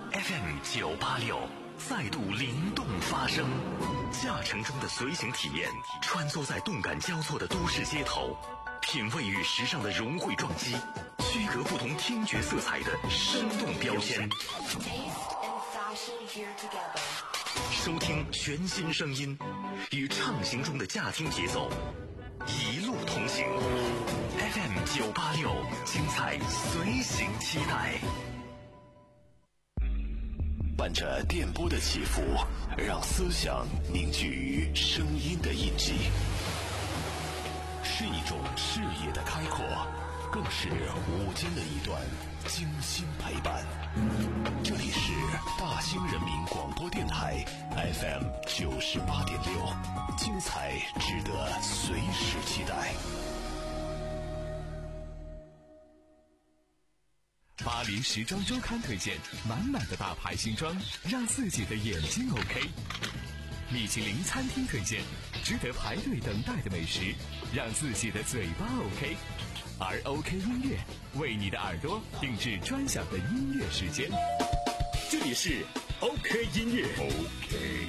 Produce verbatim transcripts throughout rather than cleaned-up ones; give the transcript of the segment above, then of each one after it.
F M 九八六再度灵动发声，驾乘中的随行体验，穿梭在动感交错的都市街头，品味与时尚的融汇撞击，区隔不同听觉色彩的生动标签。收听全新声音，与畅行中的驾听节奏一路同行。F M 九八六，精彩随行期待。伴着电波的起伏，让思想凝聚于声音的印记，是一种视野的开阔，更是午间的一段精心陪伴。这里是大兴人民广播电台 F M 九十八点六，精彩值得随时期待。 巴黎时装周刊推荐满满的大牌新装，让自己的眼睛 OK。米其林餐厅推荐值得排队等待的美食，让自己的嘴巴 OK。而 OK 音乐为你的耳朵定制专享的音乐时间，这里是 OK 音乐 OK。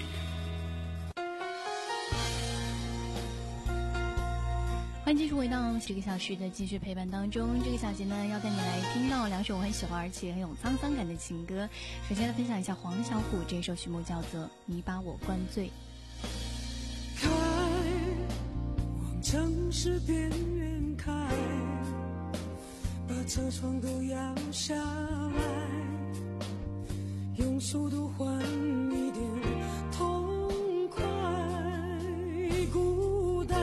欢迎继续回到这个小时的继续陪伴当中。这个小节呢，要带你来听到两首我很喜欢而且很有沧桑感的情歌。首先来分享一下黄小琥这首曲目，叫做《你把我灌醉》。 开往城市边缘开，把车窗都摇下来，用速度换一点痛快。孤单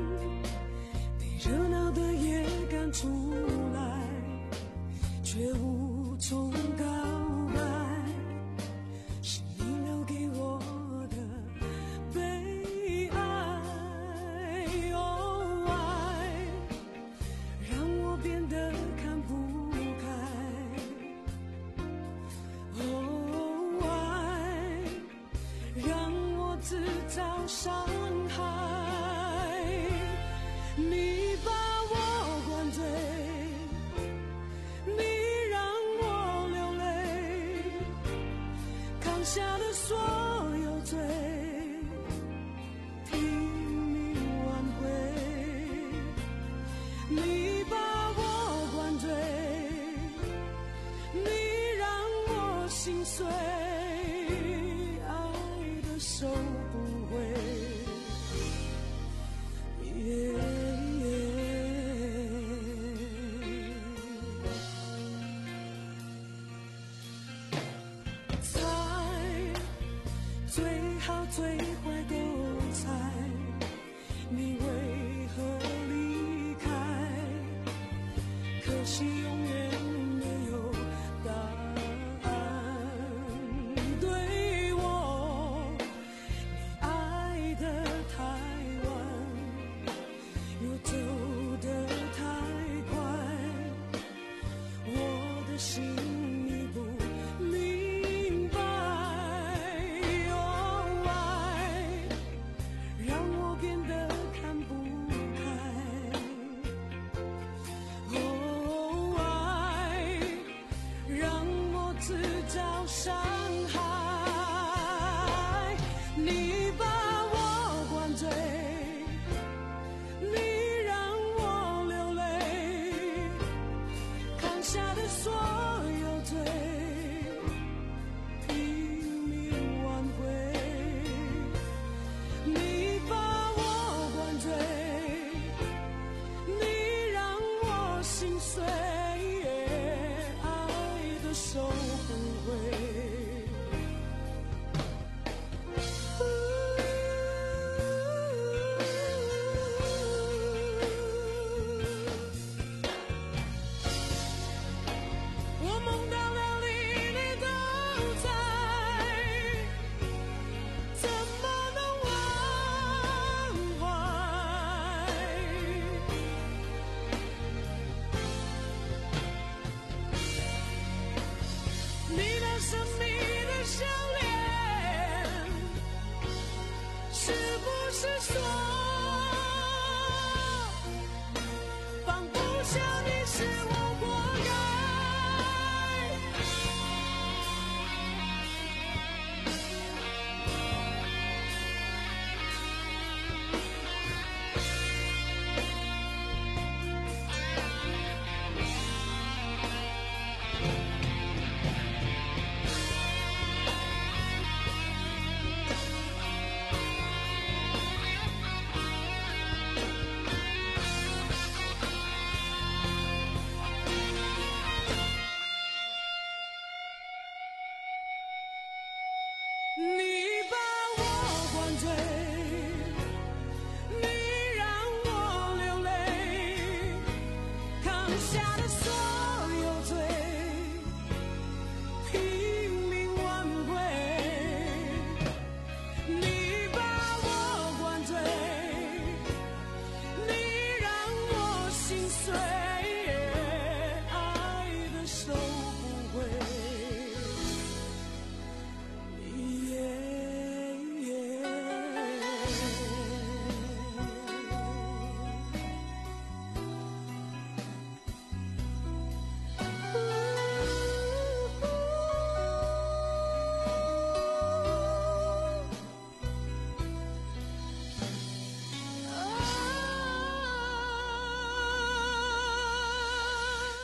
热闹的夜赶出来，却无从告白，是你留给我的悲哀。哦，爱让我变得看不开，哦，爱让我自找伤害。你把我灌醉，你让我流泪，扛下的所有罪，拼命挽回。你把我灌醉，你让我心碎，爱的收不回。Yeah.最坏都猜，你为何离开？可惜永远没有答案。对我，你爱得太晚，又走得太快，我的心你不明白。伤害，你把我灌醉，你让我流泪，扛下的所有罪，拼命挽回。你把我灌醉，你让我心碎，爱的收不回。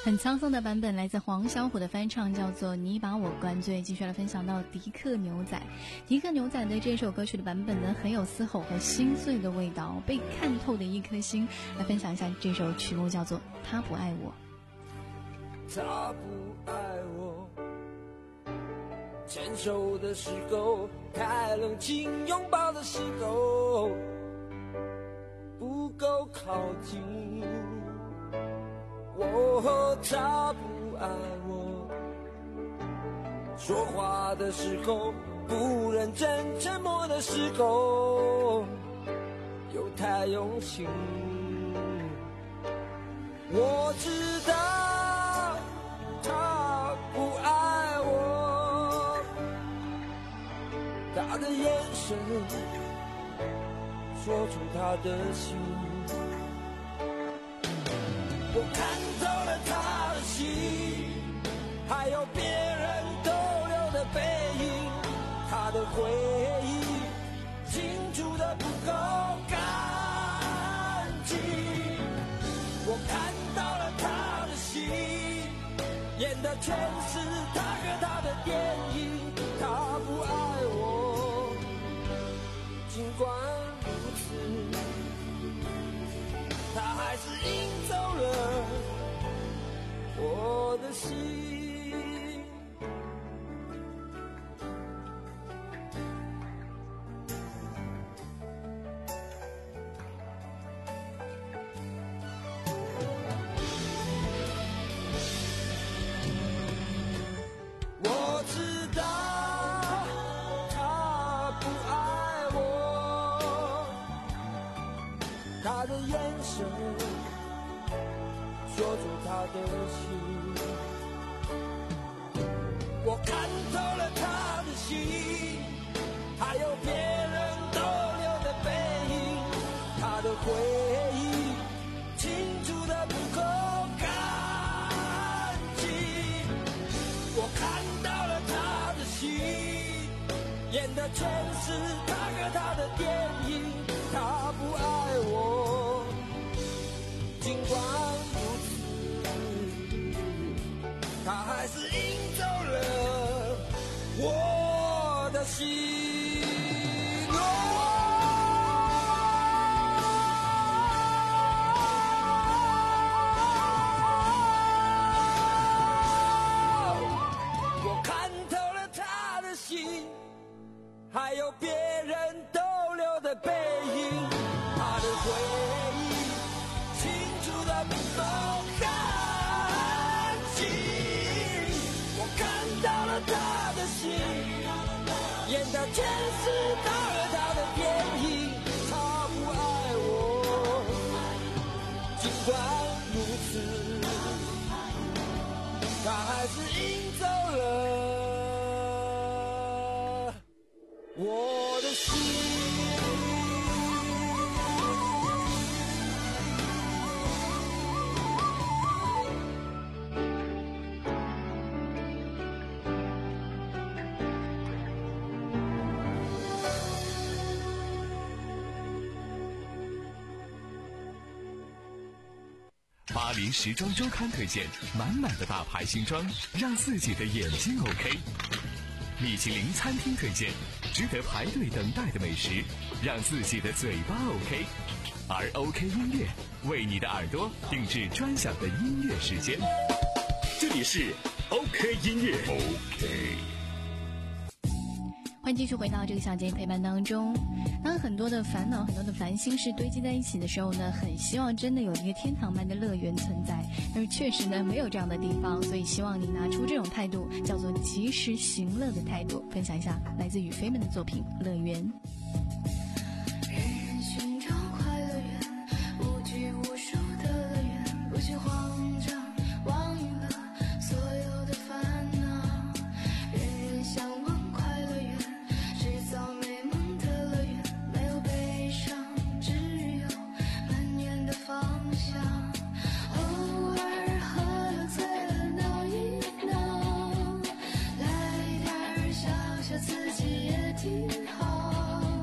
很沧桑的版本来自黄小琥的翻唱，叫做《你把我灌醉》。继续来分享到迪克牛仔。迪克牛仔的这首歌曲的版本呢，很有嘶吼和心碎的味道，被看透的一颗心。来分享一下这首曲目，叫做《他不爱我》。 他不爱我，牵手的时候太冷清，拥抱的时候不够靠近。哦，他不爱我，说话的时候不认真，沉默的时候又太用心。我知道他不爱我，他的眼神说出他的心。我看透了他的心，还有别人逗留的背影，他的回忆清楚的不够干净。我看到了他的心，演的全是他和他的电影。他不爱我，尽管如此，他还是赢走了我的心。我知道他不爱我，他的眼神说出他的心。我看透了他的心，还有别人逗留的背影，他的回忆清楚的不够干净。我看到了他的心，演的全是他和他的电影。他不爱我，尽管如此，他还是赢走了我的心。我看透了他的心，还有别人逗留的背影，他的回忆清楚的不够干净。我看到了他的心，演的全是他和他的电影。他不爱我，尽管如此，他还是赢走了我的心。 巴黎时装周刊推荐满满的大牌新装，让自己的眼睛 OK。米其林餐厅推荐值得排队等待的美食，让自己的嘴巴 OK。而 OK 音乐为你的耳朵定制专享的音乐时间。这里是 OK 音乐 OK。 欢迎继续回到这个小节陪伴当中。当很多的烦恼、很多的烦心事堆积在一起的时候呢，很希望真的有一个天堂般的乐园存在，但是确实呢没有这样的地方，所以希望你拿出这种态度，叫做及时行乐的态度。分享一下来自雨飞们的作品《乐园》。 寻找快乐园，无拘无束的乐园，不去慌张，忘了所有的烦恼，人人向往快乐园，制造美梦的乐园，没有悲伤，只有满眼的方向。偶尔喝醉了闹一闹，来点儿笑笑自己也挺好。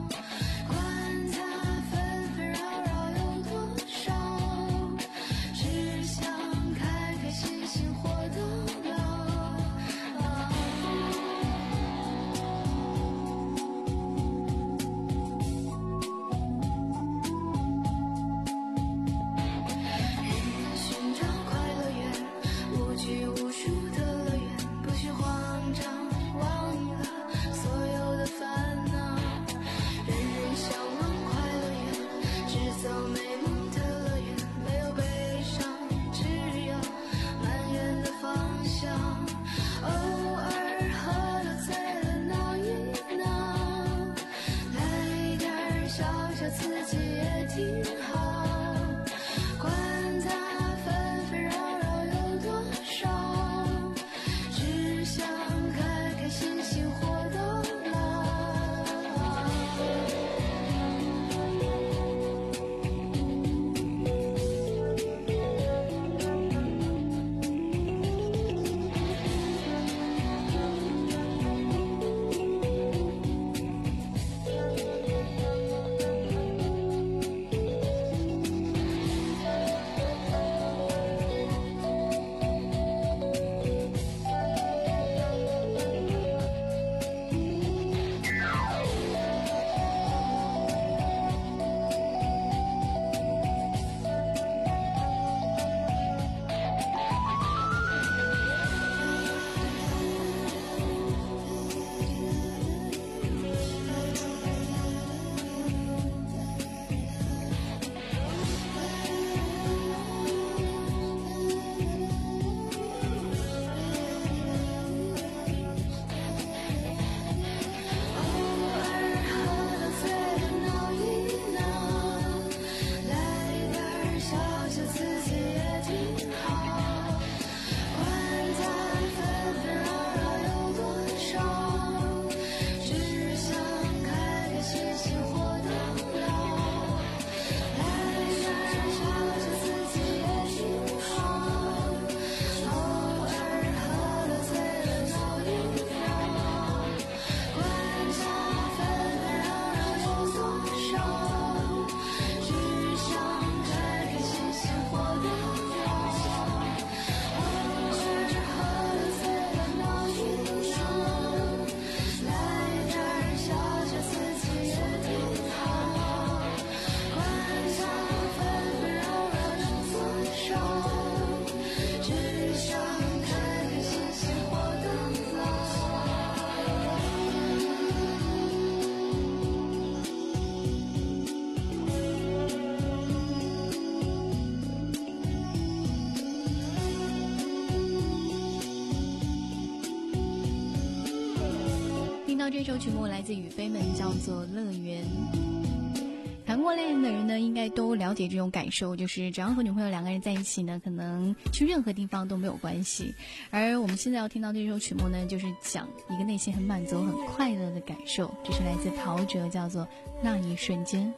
到这首曲目来自雨飞们，叫做《乐园》。谈过恋爱的人呢，应该都了解这种感受，就是只要和女朋友两个人在一起呢，可能去任何地方都没有关系。而我们现在要听到这首曲目呢，就是讲一个内心很满足、很快乐的感受。这是来自陶喆，叫做《那一瞬间》。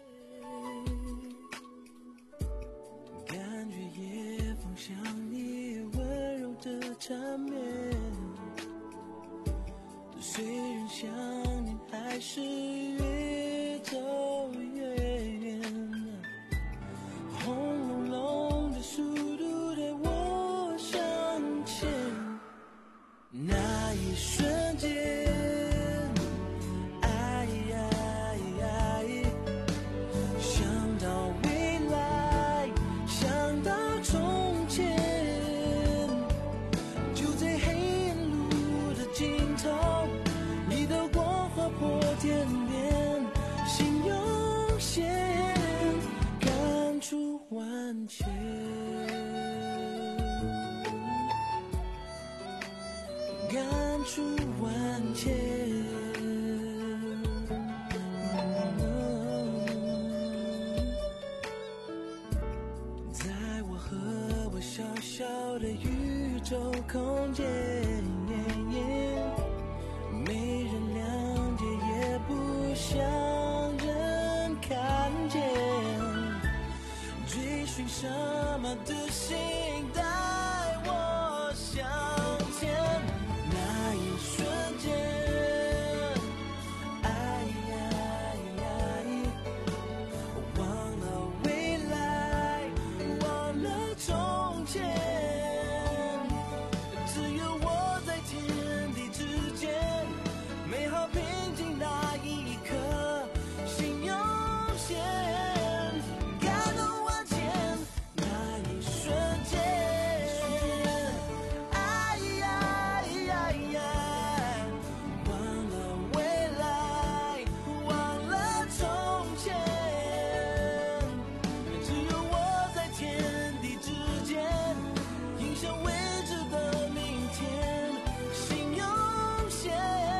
感觉夜风像你温柔的缠绵，虽然想念还是越走越远，轰隆隆的速度带我向前，那一瞬间，哎哎哎，想到未来，想到从前，就在黑暗路的尽头，你的光划破天边，心涌现，感触万千，感触万千。在我和我小小的宇宙空间，没人谅解，也不想人看见，追寻什么的心带我向前，那一瞬间，哎哎哎，忘了未来，忘了从前，只有我在天地之间，美好平静那一刻，心涌现，感动万千，那一瞬间，哎呀呀呀，忘了未来，忘了从前，只有我在天地之间，迎向未知的明天，心涌现。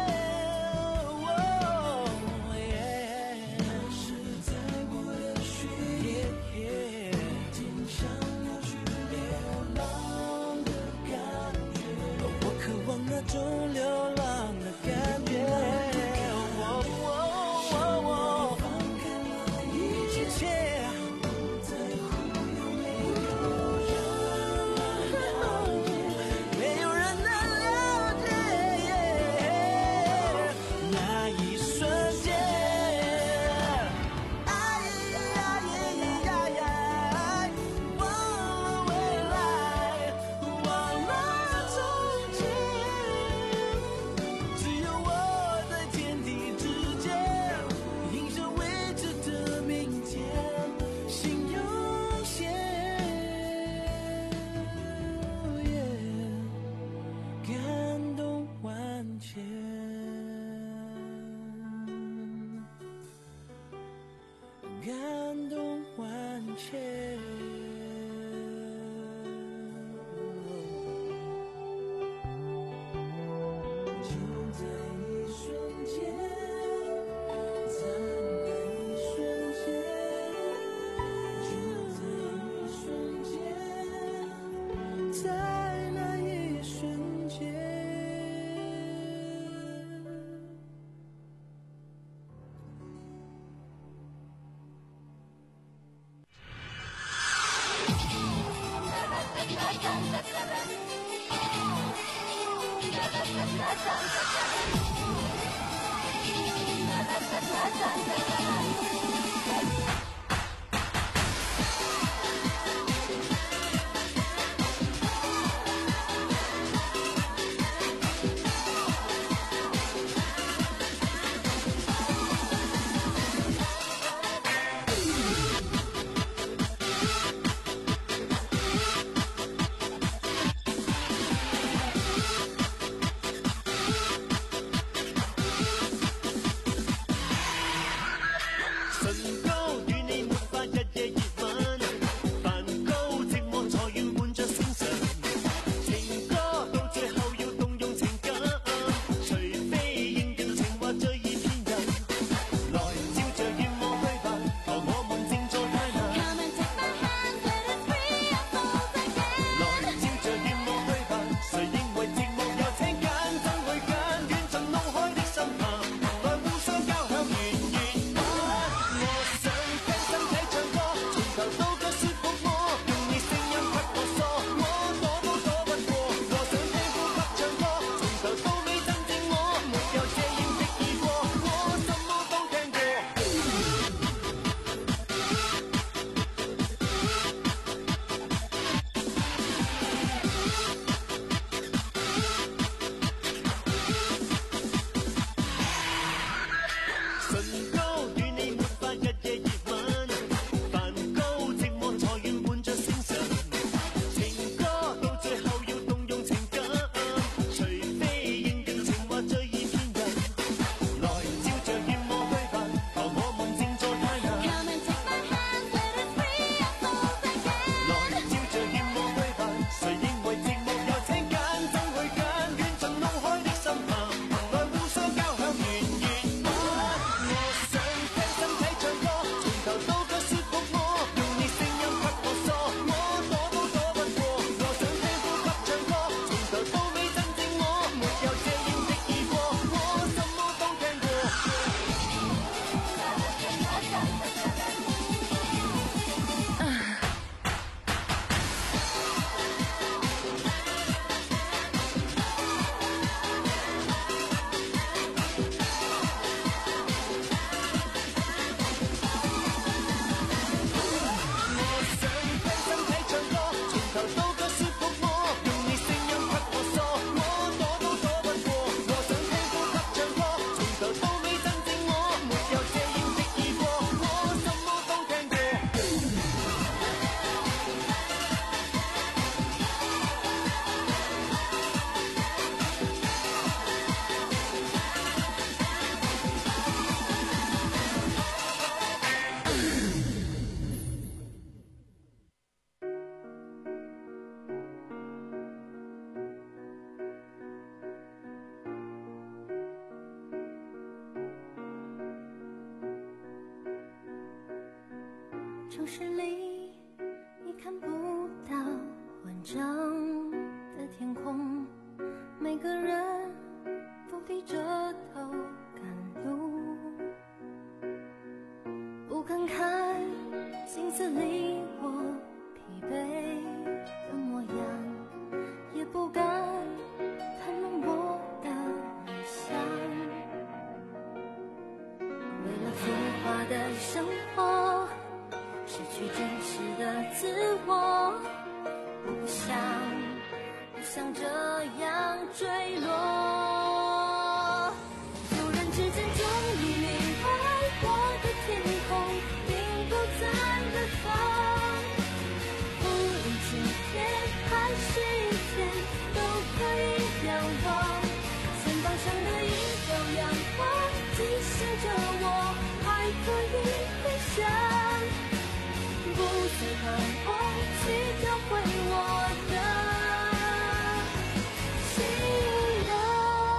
是在我的血液，经想要去流浪的感觉，我渴望那种流浪的感觉。我我我放开了一切，不在乎有没有人，没有人能了解，那一瞬间，哎呀呀呀呀，忘了未来，忘了从前，只有我在天地之间，迎向未知的明天，心涌现，感动万千，感动万千。就在一瞬间，在那一瞬间，就在一瞬间，在那一瞬间。 城市里你看不到完整的天空，每个人都低着头赶路，不敢看镜子里我疲惫的模样，也不敢谈论我的理想。为了浮华的生活，失去真实的自我，不想不想这样坠落。突然之间终于明白，我的天空并不在远方，无论晴天还是阴天都可以仰望，肩膀上的一道阳光提醒着我还可以飞翔，不再彷徨，去找回我的信仰。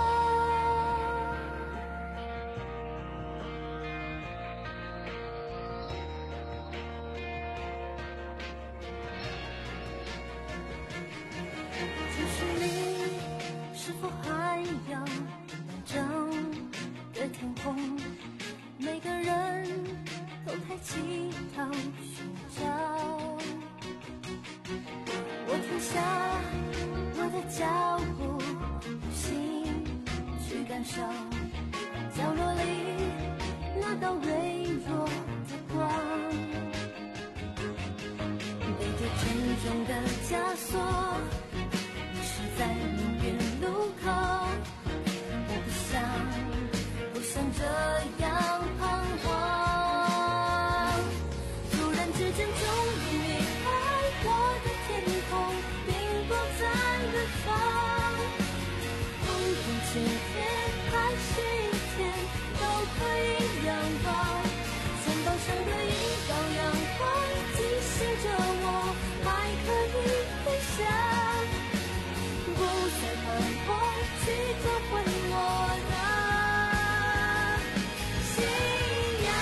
城市里是否还有完整的天空？每个人都抬起头寻找，我停下我的脚步，用心去感受角落里那道微弱的光，背着沉重的枷锁，迷失在命运路口，我不想不想这样彷徨。突然之间终于明白，我的天空并不在远方，无论晴天还是阴天都可以仰望，肩膀上的一道阳光提醒着我还可以飞翔，不再彷徨，去找回我的信仰。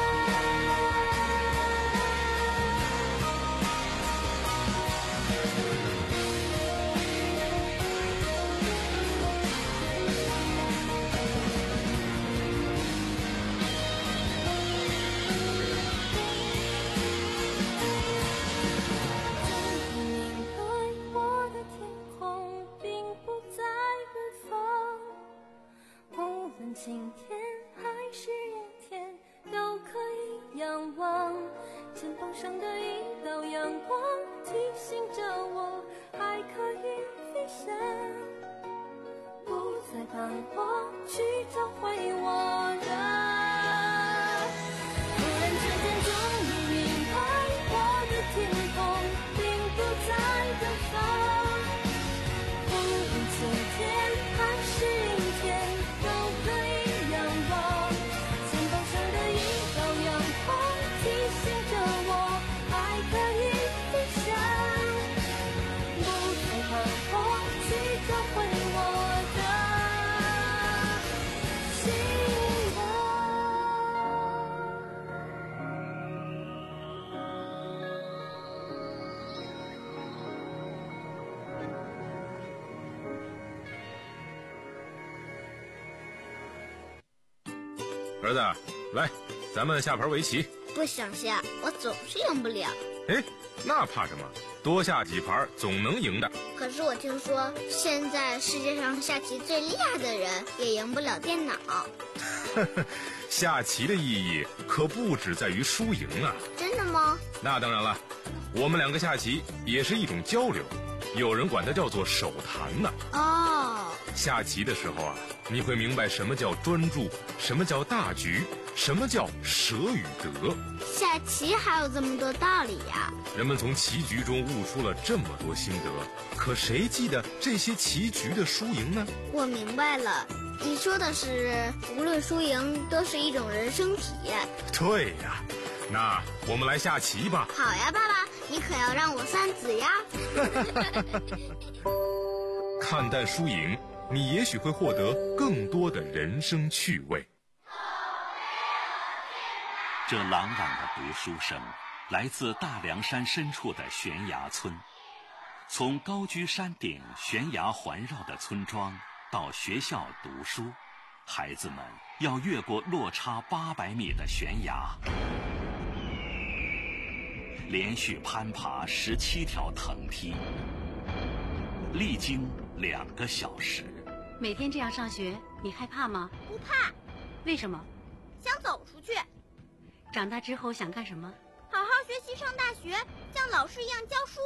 终于明白，我的天空并不在远方，无论晴天还是阴天都可以仰望，肩膀上的一道阳光提醒着我还可以飞翔，不再彷徨，去找回我的。突然之间终于明白，我的天空并不在远方，无论晴天还是阴天都可以仰望，肩膀上的一道阳光提醒着我还可以飞翔，不再彷徨，去找回我的信仰。 儿子，来，咱们下盘围棋。 不想下，我总是赢不了。 哎，那怕什么？多下几盘总能赢的。 可是我听说，现在世界上下棋最厉害的人也赢不了电脑。 下棋的意义可不只在于输赢啊。 真的吗？ 那当然了，我们两个下棋也是一种交流，有人管它叫做手谈呢。 哦， 下棋的时候啊，你会明白什么叫专注，什么叫大局，什么叫舍与得。 下棋还有这么多道理呀！ 人们从棋局中悟出了这么多心得，可谁记得这些棋局的输赢呢？ 我明白了，你说的是无论输赢都是一种人生体验。 对呀，那我们来下棋吧。 好呀，爸爸，你可要让我算子呀。 看淡输赢，你也许会获得更多的人生趣味。 这朗朗的读书声， 来自大凉山深处的悬崖村。从高居山顶、悬崖环绕的村庄到学校读书，孩子们要越过落差八百米的悬崖，连续攀爬十七条藤梯，历经两个小时。 每天这样上学，你害怕吗？ 不怕。 为什么？ 想走出去。 长大之后想干什么？ 好好学习，上大学，像老师一样教书。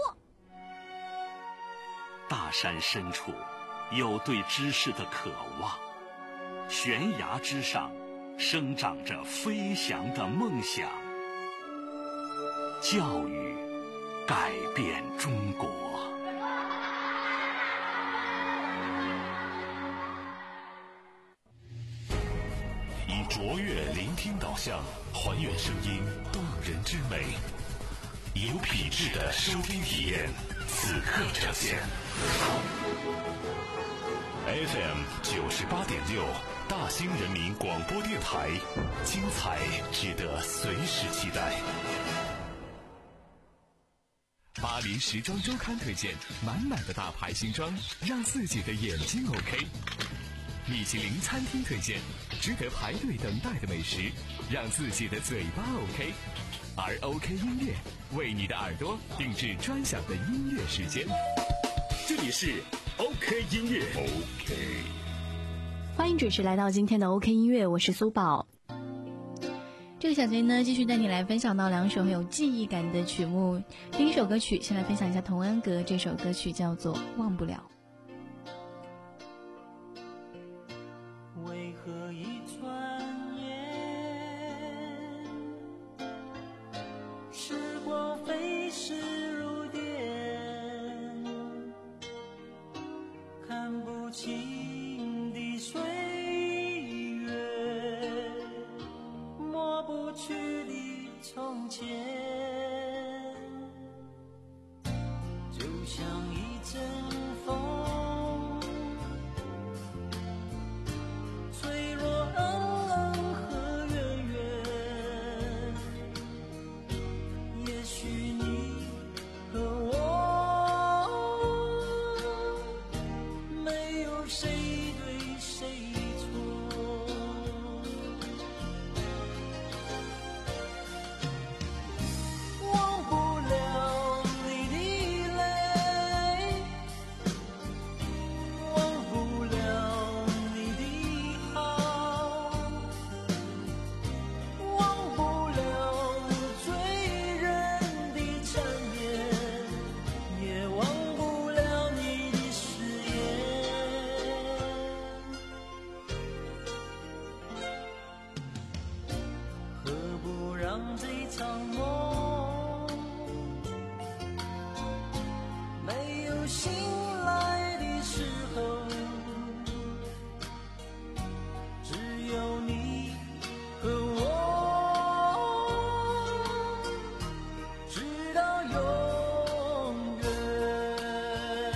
大山深处有对知识的渴望，悬崖之上生长着飞翔的梦想。教育改变中国。 以卓越聆听导向，还原声音动人之美，有品质的收听体验，此刻呈现。F M 九十八点六，大兴人民广播电台，精彩值得随时期待。 巴黎时装周刊推荐满满的大牌新装，让自己的眼睛 OK。米其林餐厅推荐值得排队等待的美食，让自己的嘴巴 OK。而 OK 音乐为你的耳朵定制专享的音乐时间。这里是 OK 音乐 OK。 欢迎准时来到今天的 OK 音乐，我是苏宝。这个小节呢，继续带你来分享到两首很有记忆感的曲目。第一首歌曲，先来分享一下童安格，这首歌曲叫做《忘不了》。 为何一转眼，时光飞逝如电，看不清的岁月，抹不去的从前，就像一阵风，脆弱冷冷和远远，也许你和我没有谁对谁错，忘不了你的泪，忘不了你的好，忘不了醉人的缠绵，也忘不了你的誓言。何不让这场梦没有醒来的时候，只有你和我直到永远。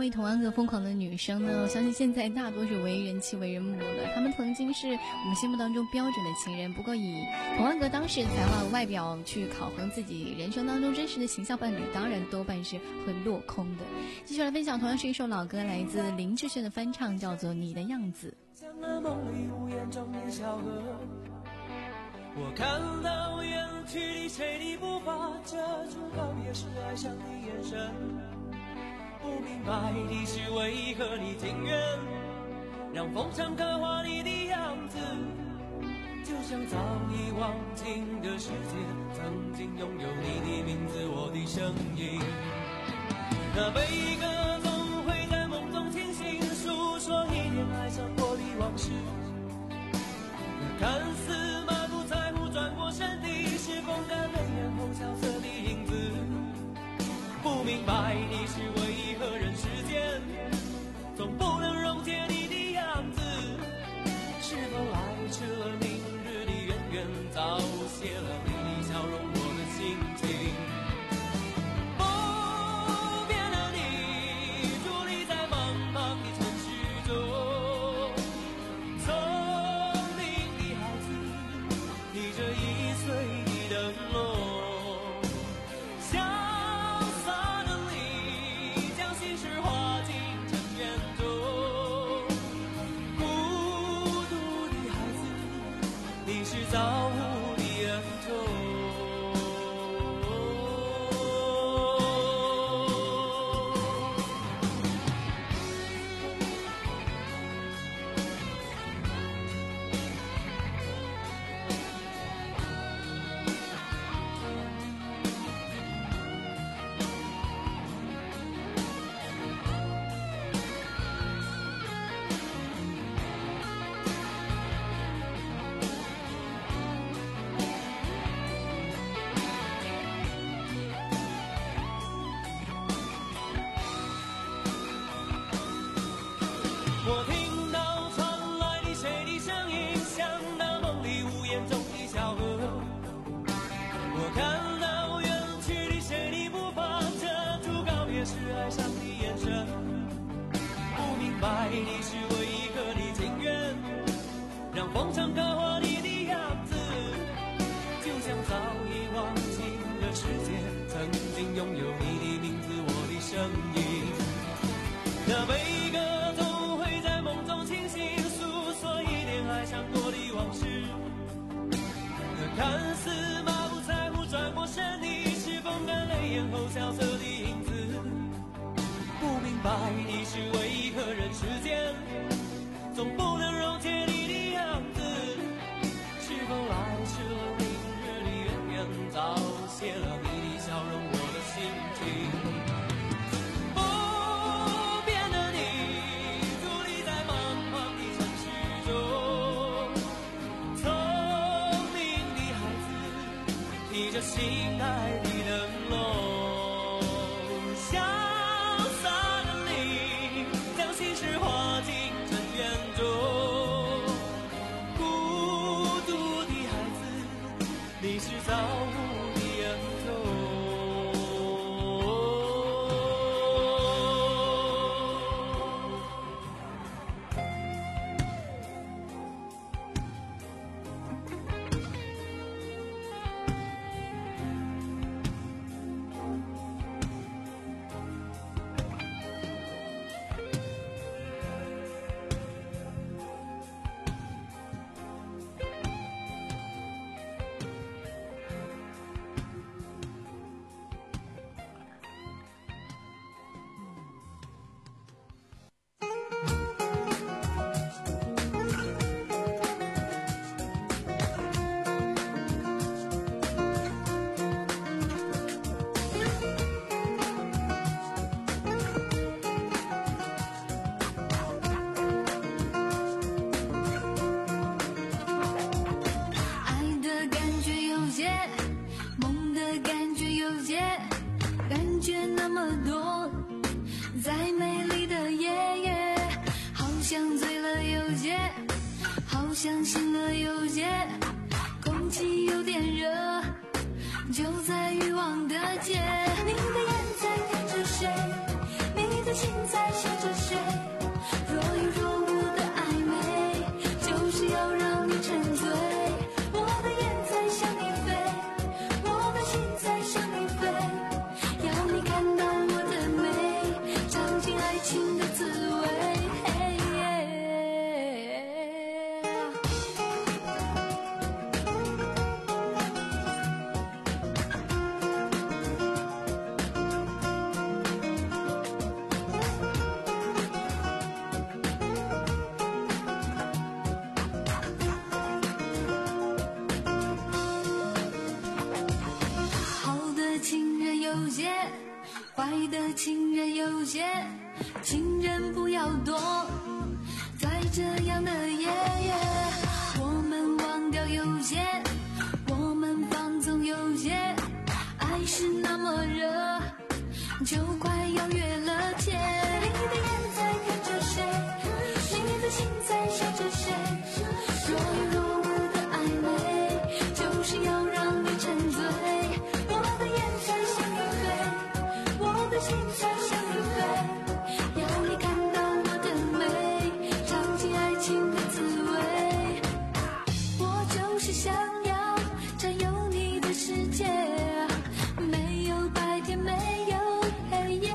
为童安格疯狂的女生呢，我相信现在大多是为人妻为人母了。她们曾经是我们心目当中标准的情人，不过以童安格当时的才华和外表去考衡自己人生当中真实的形象伴侣，当然多半是会落空的。继续来分享，同样是一首老歌，来自林志炫的翻唱，叫做《你的样子》。 像那梦里无言中的小河，我看到远去的谁的步伐，遮住告别时爱上的眼神。不明白的是为何你情愿让风尘刻画你的样子，就像早已忘情的世界曾经拥有你的名字，我的声音。那悲歌总会在梦中清醒，诉说一点爱上过的往事。那看似满不在乎转过身的是风干泪眼后萧瑟的影子，不明白的是为何人世间总不能溶解你的样子，是否来迟了明日的远远，早谢了你的笑容我的心情。我听到传来的谁的声音，像那梦里无言中的小河。我看到远去的谁的步伐，遮住告别时爱上的眼神。不明白的是为何你情愿让风尘刻画你的样子，就像早已忘情的世界曾经拥有你的名字，我的声音。那悲歌总会在梦中清醒，诉说一点爱上过的往事。那看似马不在乎转过身的是风干泪眼后萧瑟的影子，不明白的是为何人世间总不能溶解你的样子，是否来迟了明日的远远，早谢了你的笑容我的心情。心爱的灯笼，潇洒的你将心事化进尘缘中，孤独的孩子，你是造物的恩宠。 像醒了有些，空气有点热，就在欲望的街。你的眼在看着谁？你的的心在想着谁，若有若无的暧昧，就是要让你沉醉。我的眼在向你飞，我的心在向你飞，要你看到我的美，尝尽爱情的滋味。坏的情人有些，情人不要多，在这样的夜夜，我们忘掉有些，我们放纵有些，爱是那么热，就快要越了界。你的眼在看着谁，你的心在想着谁，若有若无的暧昧，就是要让你沉醉。我的眼在向你飞，我的心在向你飞，要你看到我的美，尝尽爱情的滋味。我就是想要占有你的世界，没有白天，没有黑夜，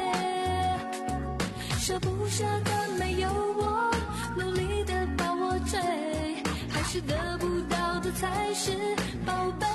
舍不舍得没有我，努力的把我追，还是得不到的才是宝贝。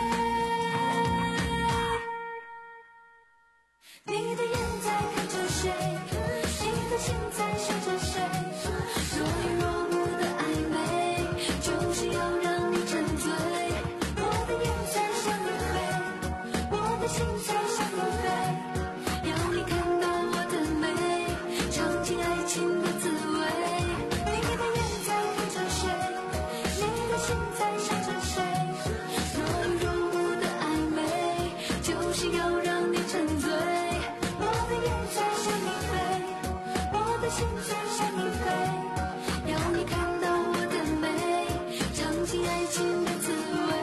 你的眼在看着谁，你的心在想着谁，若有若无的暧昧，就是要让你沉醉。我的眼在向你飞，我的心在向你飞，要你看到我的美，尝尽爱情的滋味。你的眼在看着谁，你的心在想着谁，若有若无的暧昧，就是要让你沉醉。我的眼在向你飞，我的心在向你飞，要你看到我的美，尝尽爱情的滋味。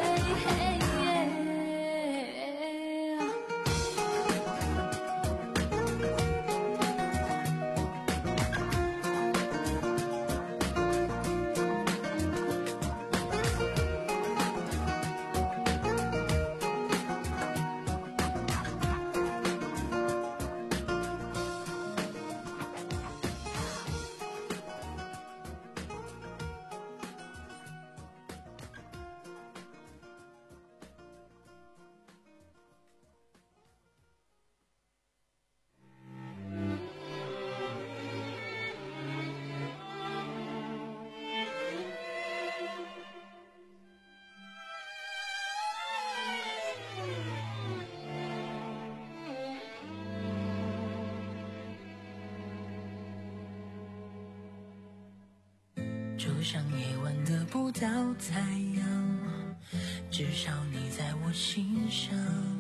就像夜晚得不到太阳，至少你在我心上。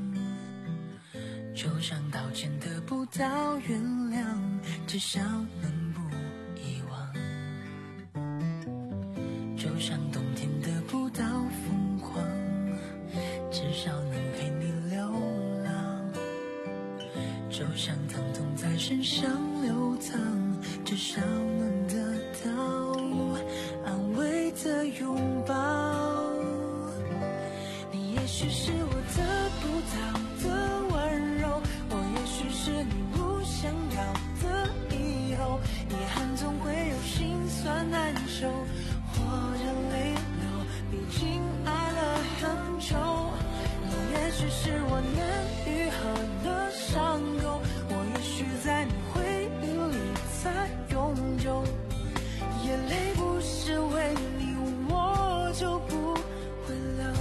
就像道歉得不到原谅，至少能不遗忘。就像冬天得不到疯狂，至少能陪你流浪。就像疼痛在身上流淌，至少能得到安慰的拥抱。你也许是我得不到的温柔，我也许是你不想要的以后。遗憾总会有心酸难受，或者泪流，毕竟爱了很久。你也许是我难愈合的伤口，我也许在你回忆里才永久。眼泪不是为你，我就不会流。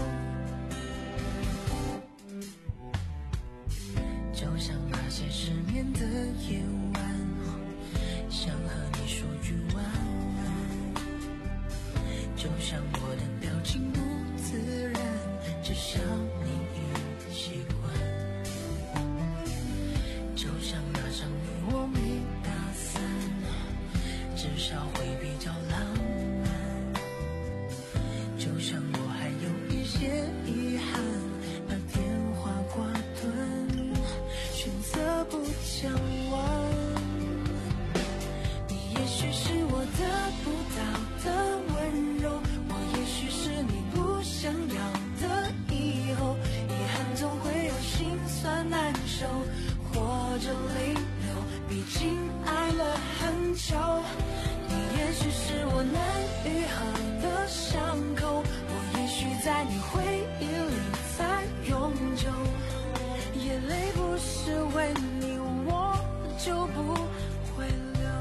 就像那些失眠的夜晚，想和你说句晚安。就像我的表情不自然，至少你已习惯。就像那场雨我没打伞，至少会比较浪漫。就像我还有一些遗憾，把电话挂断，选择不讲完。 我难愈合的伤口，我也许在你回忆里才永久。眼泪不是为你，我就不会流。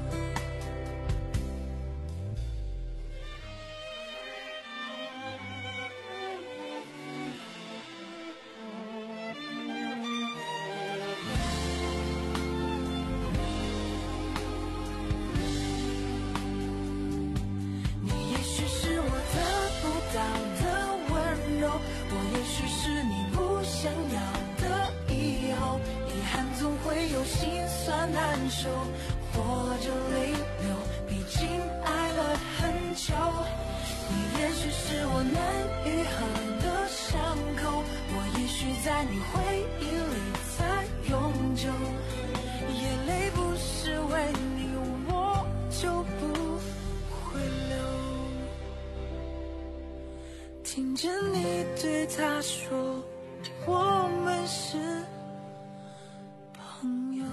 你也许是我得不到的温柔，我也许是你不想要的以后，遗憾总会有心酸难受，或者泪流，毕竟爱了很久。你也许是我难愈合的伤口，我也许在你回忆里才永久。眼泪不是为你，我就不会流。听见你对他说，我们是朋友。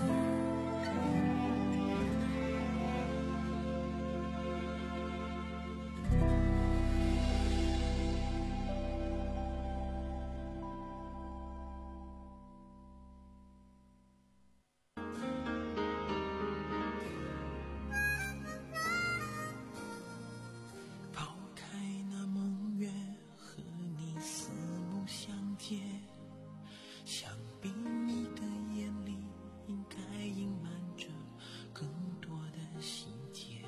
抛开那梦月和你四目相接，想必你的眼里应该隐瞒着更多的细节。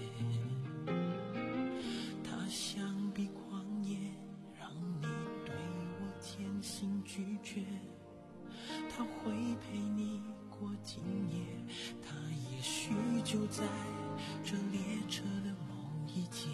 它像比旷野，让你对我渐行拒绝。它会陪你过今夜，它也许就在这列车的某一节。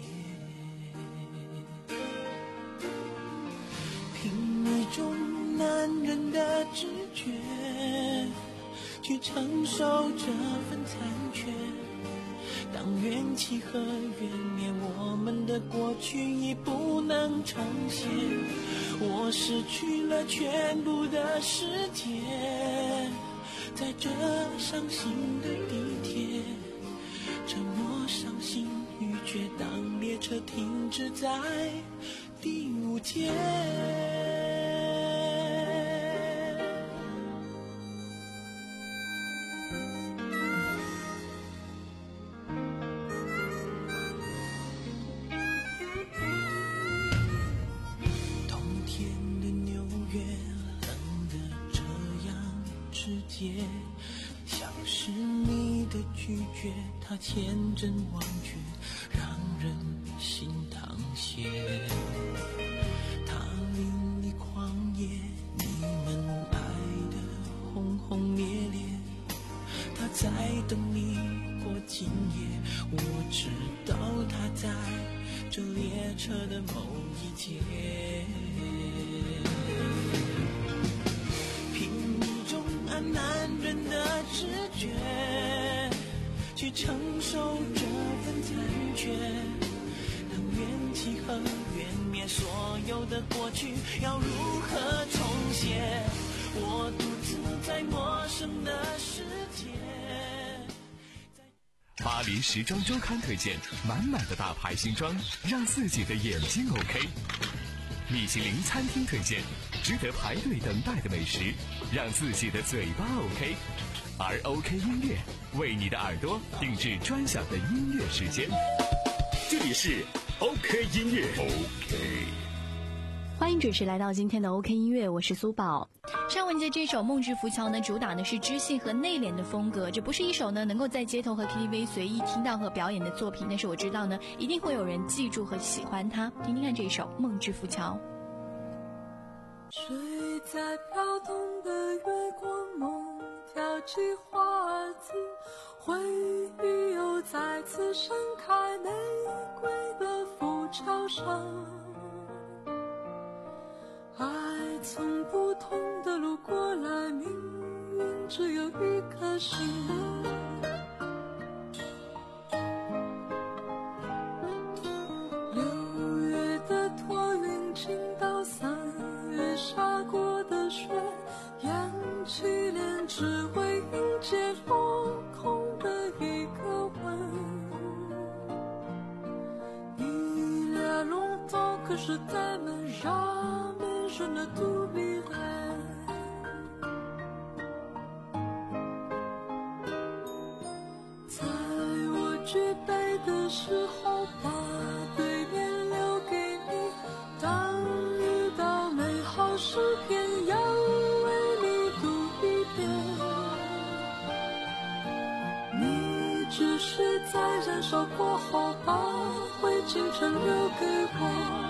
凭一种男人的直觉去承受这份残缺，当怨气和怨念，我们的过去已不能重现。我失去了全部的世界，在这伤心的地铁，沉默伤心欲绝，当列车停止在第五节。冬天的纽约冷得这样直接，像是你的拒绝，它千真万确，让人心淌血。它淋漓狂野，你们爱的轰轰烈烈，他在等你过今夜。我知道他在这列车的某一节，凭一种爱男人的直觉去承受这份残缺，当怨气和怨灭，所有的过去要如何重写？我独自在陌生的世界。 巴黎时装周刊推荐满满的大牌新装，让自己的眼睛 OK。米其林餐厅推荐值得排队等待的美食，让自己的嘴巴 OK。而 OK 音乐为你的耳朵定制专享的音乐时间。 这里是 OK 音乐 OK。 欢迎准时来到今天的 OK 音乐，我是苏宝。尚雯婕这首《梦之浮桥》呢，主打的是知性和内敛的风格，这不是一首呢能够在街头和 K T V 随意听到和表演的作品，但是我知道呢，一定会有人记住和喜欢它。听听看这首《梦之浮桥》。 睡在飘动的月光梦，挑起花字，回忆又再次盛开玫瑰的浮桥上。爱从不同的路过来，命运只有一颗心。六月的托云倾倒三月下过的雪，扬起脸只为迎接落空的一个吻。 que je t'aime, jamais je ne t'oublierai.在我举杯的时候，把对面留给你，当遇到美好诗篇，要为你读一遍。你只是在燃烧过后，把灰烬全留给我。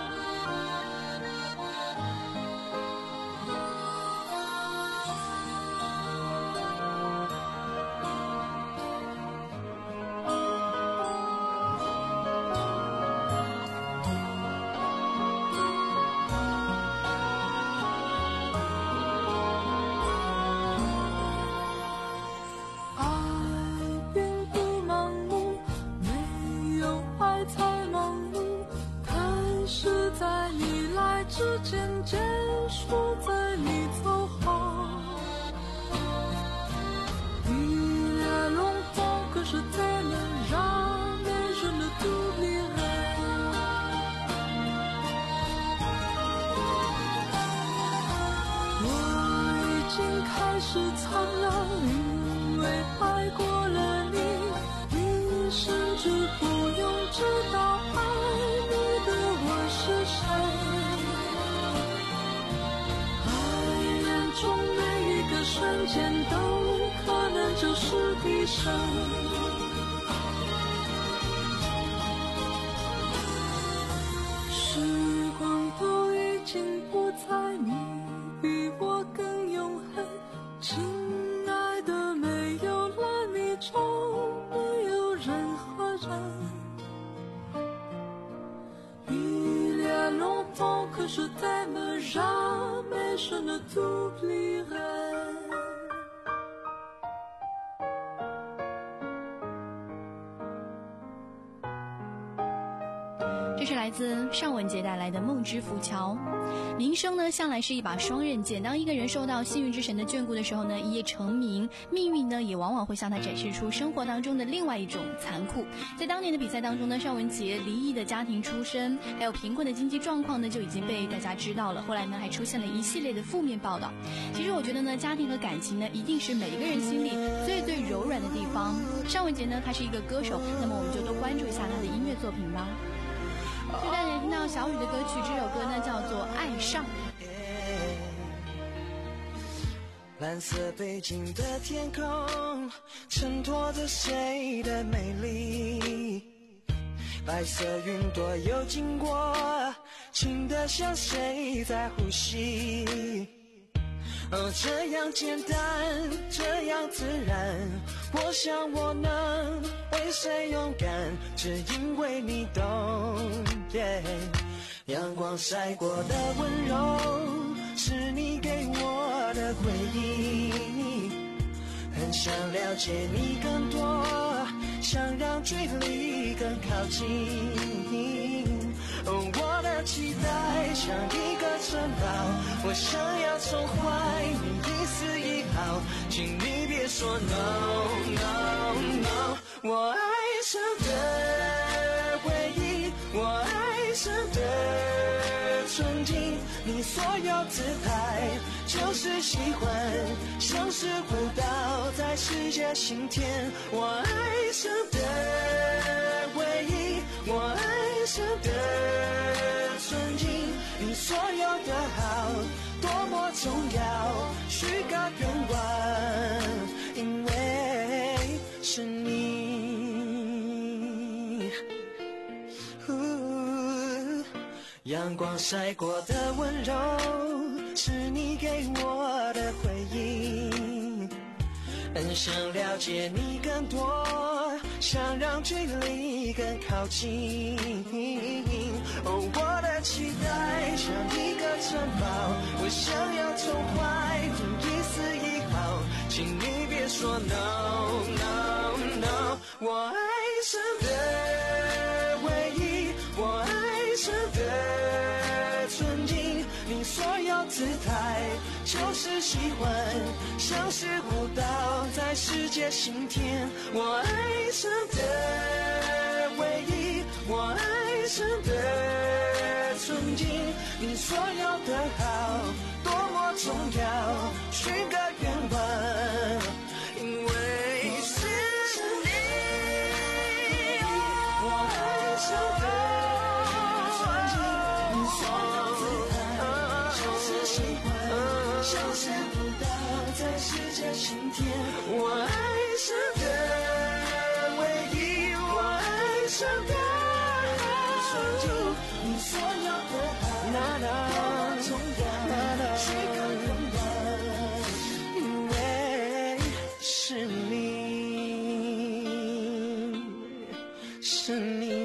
之间结束在你走后， Il y a longtemps que je t'aime, jamais je ne t'oublierai. 我已经开始苍老，因为爱过了你，你甚至不用知道爱你的我是谁。中每一个瞬间都可能就是一生，时光都已经不在，你比我更永恒，亲爱的，没有了你就没有任何人。Il y a longtemps que je t'aime, jamais je ne t'oublierai. 这是来自尚雯婕带来的《梦之浮桥》。名声呢，向来是一把双刃剑。当一个人受到幸运之神的眷顾的时候呢，一夜成名，命运呢，也往往会向他展示出生活当中的另外一种残酷。在当年的比赛当中呢，尚雯婕离异的家庭出身，还有贫困的经济状况呢，就已经被大家知道了。后来呢，还出现了一系列的负面报道。其实我觉得呢，家庭和感情呢，一定是每一个人心里最最柔软的地方。尚雯婕呢，她是一个歌手，那么我们就多关注一下她的音乐作品吧。现在也听到小雨的歌曲，这首歌呢叫做《爱上》。 蓝色背景的天空，衬托着谁的美丽？白色云朵又经过，轻得像谁在呼吸？哦，这样简单，这样自然，我想我能为谁勇敢，只因为你懂。Yeah, 阳光晒过的温柔，是你给我的回忆。很想了解你更多，想让距离更靠近。哦，我的期待像一个城堡，我想要宠坏你一丝一毫，请你别说 no no no。 我爱上的回忆，我爱上的纯净，你所有姿态就是喜欢，像是舞蹈在世界心田。我爱上的回忆，我爱上的纯净，你所有的好多么重要，许个愿望，因为是你。阳光晒过的温柔，是你给我的回忆。很想了解你更多，想让距离更靠近。哦，我的期待像一个城堡，我想要宠坏你一丝一毫，请你别说 no no no。 我爱上的回忆，我爱上的纯净，你所有姿态就是喜欢，像是舞蹈在世界心田。我爱上的回忆，我爱上的上的传奇，你所有自爱就是喜欢，消失不到在世界心田。我爱上的唯一，我爱上的传奇，你所有的爱多重要，谁更勇敢？因为是你，是你。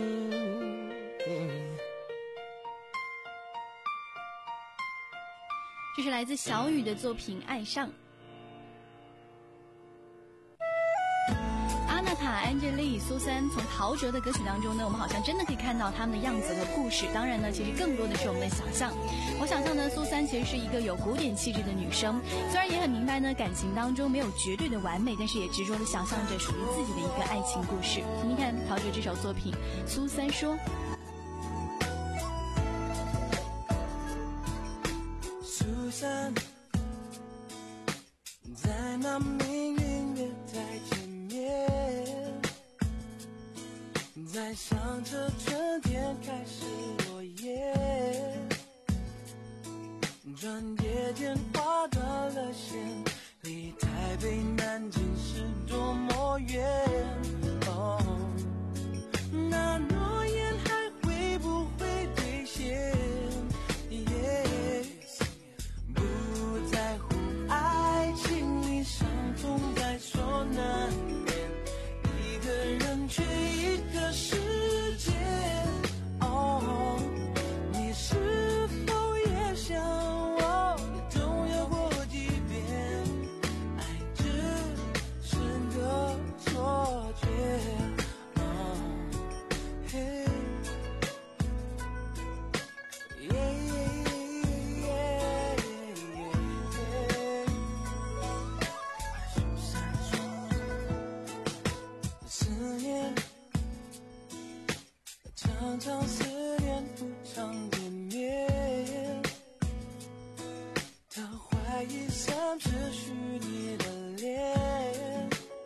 这是来自小雨的作品《爱上》。阿娜塔、安吉丽、苏珊，从陶喆的歌曲当中呢，我们好像真的可以看到他们的样子和故事。当然呢，其实更多的是我们的想象。我想象呢，苏珊其实是一个有古典气质的女生，虽然也很明白呢，感情当中没有绝对的完美，但是也执着的想象着属于自己的一个爱情故事。听听看陶喆这首作品《苏珊说》。 苏珊，在那命运月台前面，在想着春天开始落叶，转眼间划断了线，离台北南京是多么远。哦，那诺言还会不会兑现？不在乎爱情里伤痛在所难免，一个人去一个世界。哦，你是否也像我，总有过几遍，爱只是个错觉。哦，嘿，耶。常常思念不常见面，他怀疑三只虚拟的脸，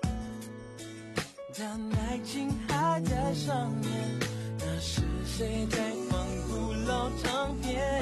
但爱情还在上面，那是谁在放古老唱片？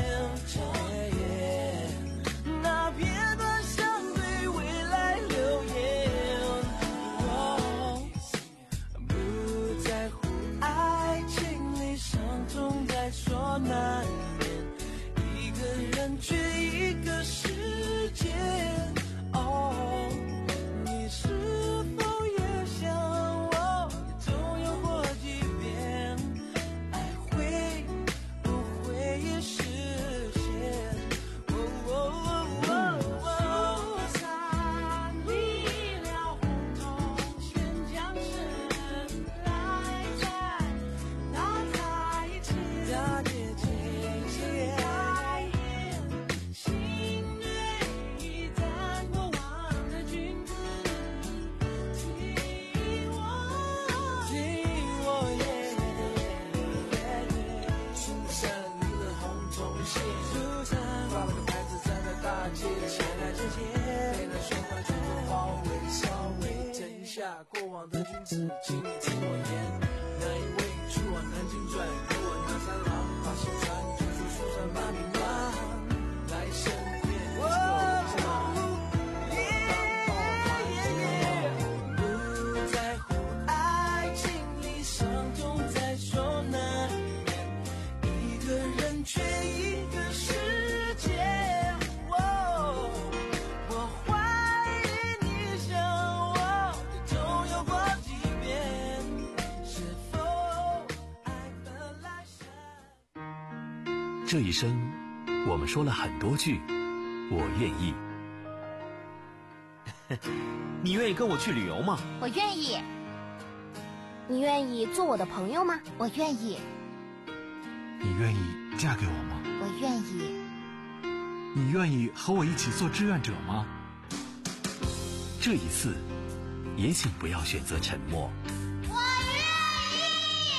那片段像对未来留言。哦，不在乎爱情伤痛在所难免，一个人去一个世界。哦，你是否也像我，总有过几遍，爱会不会也实现？哦哦哦哦，苏珊，你了红彤宣江神来在那台前，大姐姐在演，心愿已在过往的君子，听我，听我耶耶耶。苏珊领了红铜线，苏珊挂了个牌子站在大街前来之前，被那喧哗群众包围，稍微等一下，过往的君子，请你听我言，那一位去往南京转，给我拿三郎，把心传，就说苏珊把你忘，来身边听我讲，我当爆花不在乎爱情里伤痛在所难免，一个人却一个世界。哦，我怀疑你像我，总有过几遍，是否爱本来善？ 这一生，我们说了很多句“我愿意”。 你愿意跟我去旅游吗？ 我愿意。你愿意做我的朋友吗？我愿意。 你愿意嫁给我吗？ 我愿意。 你愿意和我一起做志愿者吗？ 这一次，也请不要选择沉默。 我愿意。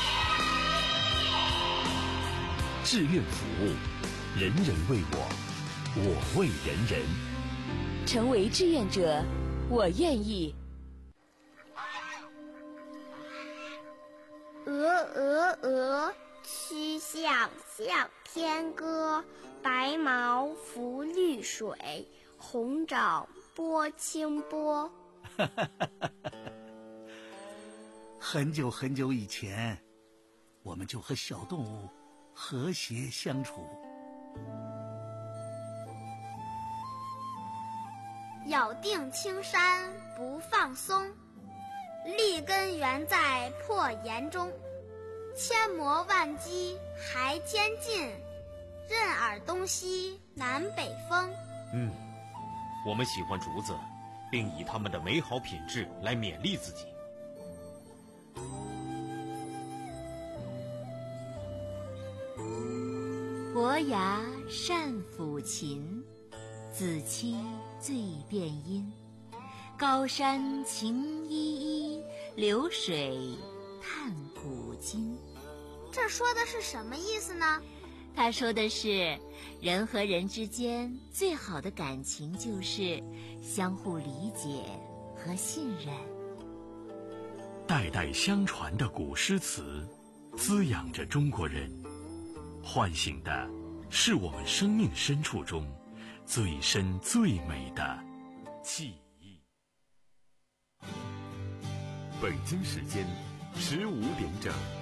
志愿服务，人人为我，我为人人。 成为志愿者，我愿意。 鹅峨峨，曲项向天歌。白毛浮绿水，红掌拨清波。 很久很久以前，我们就和小动物和谐相处。 咬定青山不放松，立根原在破岩中。千磨万击还坚劲，任尔东西南北风。 嗯，我们喜欢竹子，并以它们的美好品质来勉励自己。 伯牙善抚琴，子期最辨音。高山晴依依，流水探古今。 这说的是什么意思呢？ 他说的是，人和人之间最好的感情就是相互理解和信任。 代代相传的古诗词，滋养着中国人，唤醒的是我们生命深处中最深最美的记忆。 北京时间十五点整。